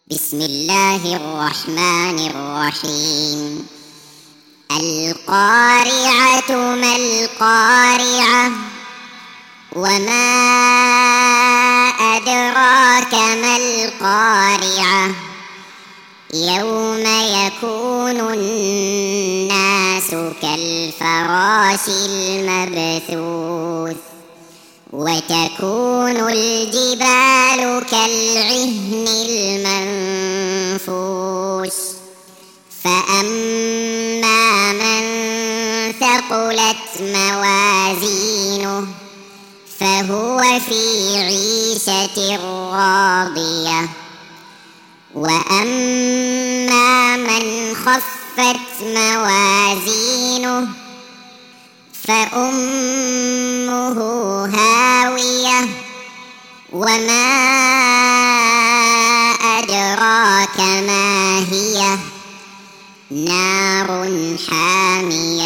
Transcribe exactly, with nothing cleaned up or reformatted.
بسم الله الرحمن الرحيم. القارعة ما القارعة وما أدراك ما القارعة يوم يكون الناس كالفراش المبثوث وتكون الجبال كالعهن المنفوش فأما من ثقلت موازينه فهو في عيشة راضية وأما من خفت موازينه فأمه هاوية وما أدراك ما هي نار حامية